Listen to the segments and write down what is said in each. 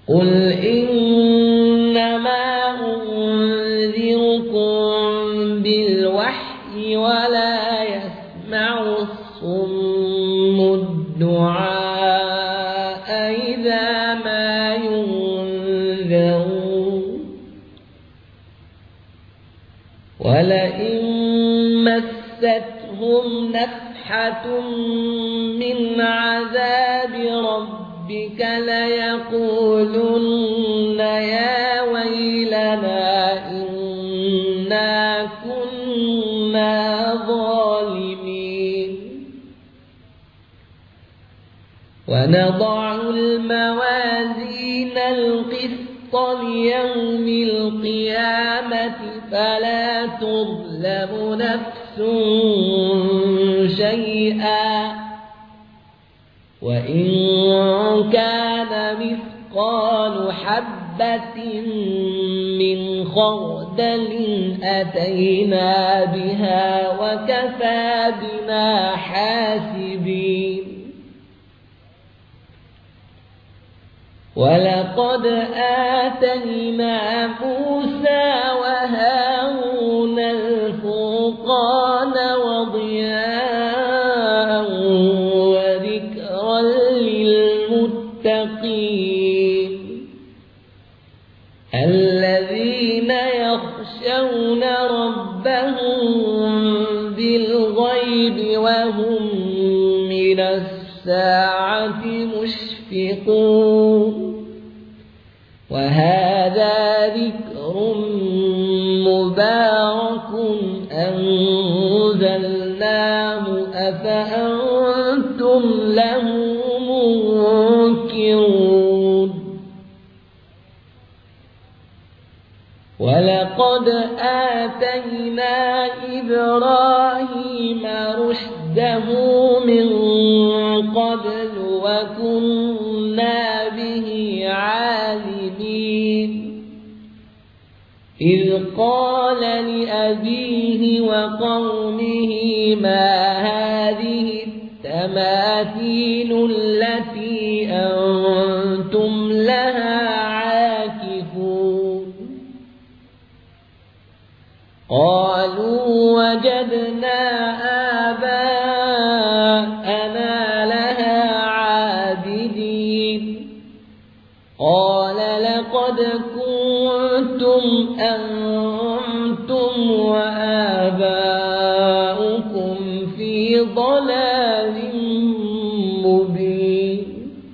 قل إنما أنذركم بالوحي ولا يسمع الصم الدعاء إذا ما ينذرون ولئن مستهم نفحة من عذاب ربك ليقولن يا ويلنا إنا كنا ظالمين ونضع الموازين القسط ليوم القيامة فلا تظلم نفس شيئا وإن كان مثقال حبة من خردل أتينا بها وكفى بنا حاسبين ولقد آتينا موسى وهارون الفرقان وضياء وذكرا للمتقين الذين يخشون ربهم بالغيب وهم من الساعة مشفقون وهذا ذكر مبارك أنزلناه أفأنتم له منكرون ولقد آتينا إبراهيم رشده من قبل وكنا به عالمين إذ قال لأبيه وقومه ما هذه التماثيل التي أنتم لها عاكفون قالوا وجدنا آباءنا لها عابدين قال لقد كنتم أنتم وآباؤكم في ضلال مبين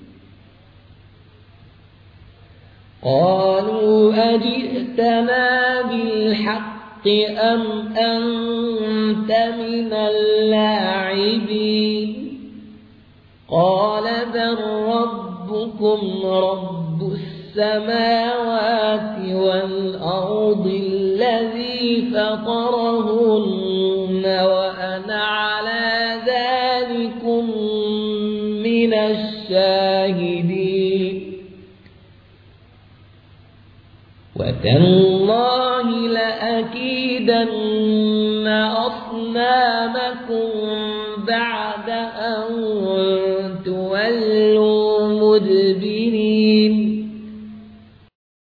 قالوا أجئتنا بالحق أم أنت من اللاعبين قال بل ربكم رب السماوات والأرض الذي فطرهن وأنا على ذلكم من الشاهدين وتالله لأكيدن أصنامكم بعد أن تولوا مدبرين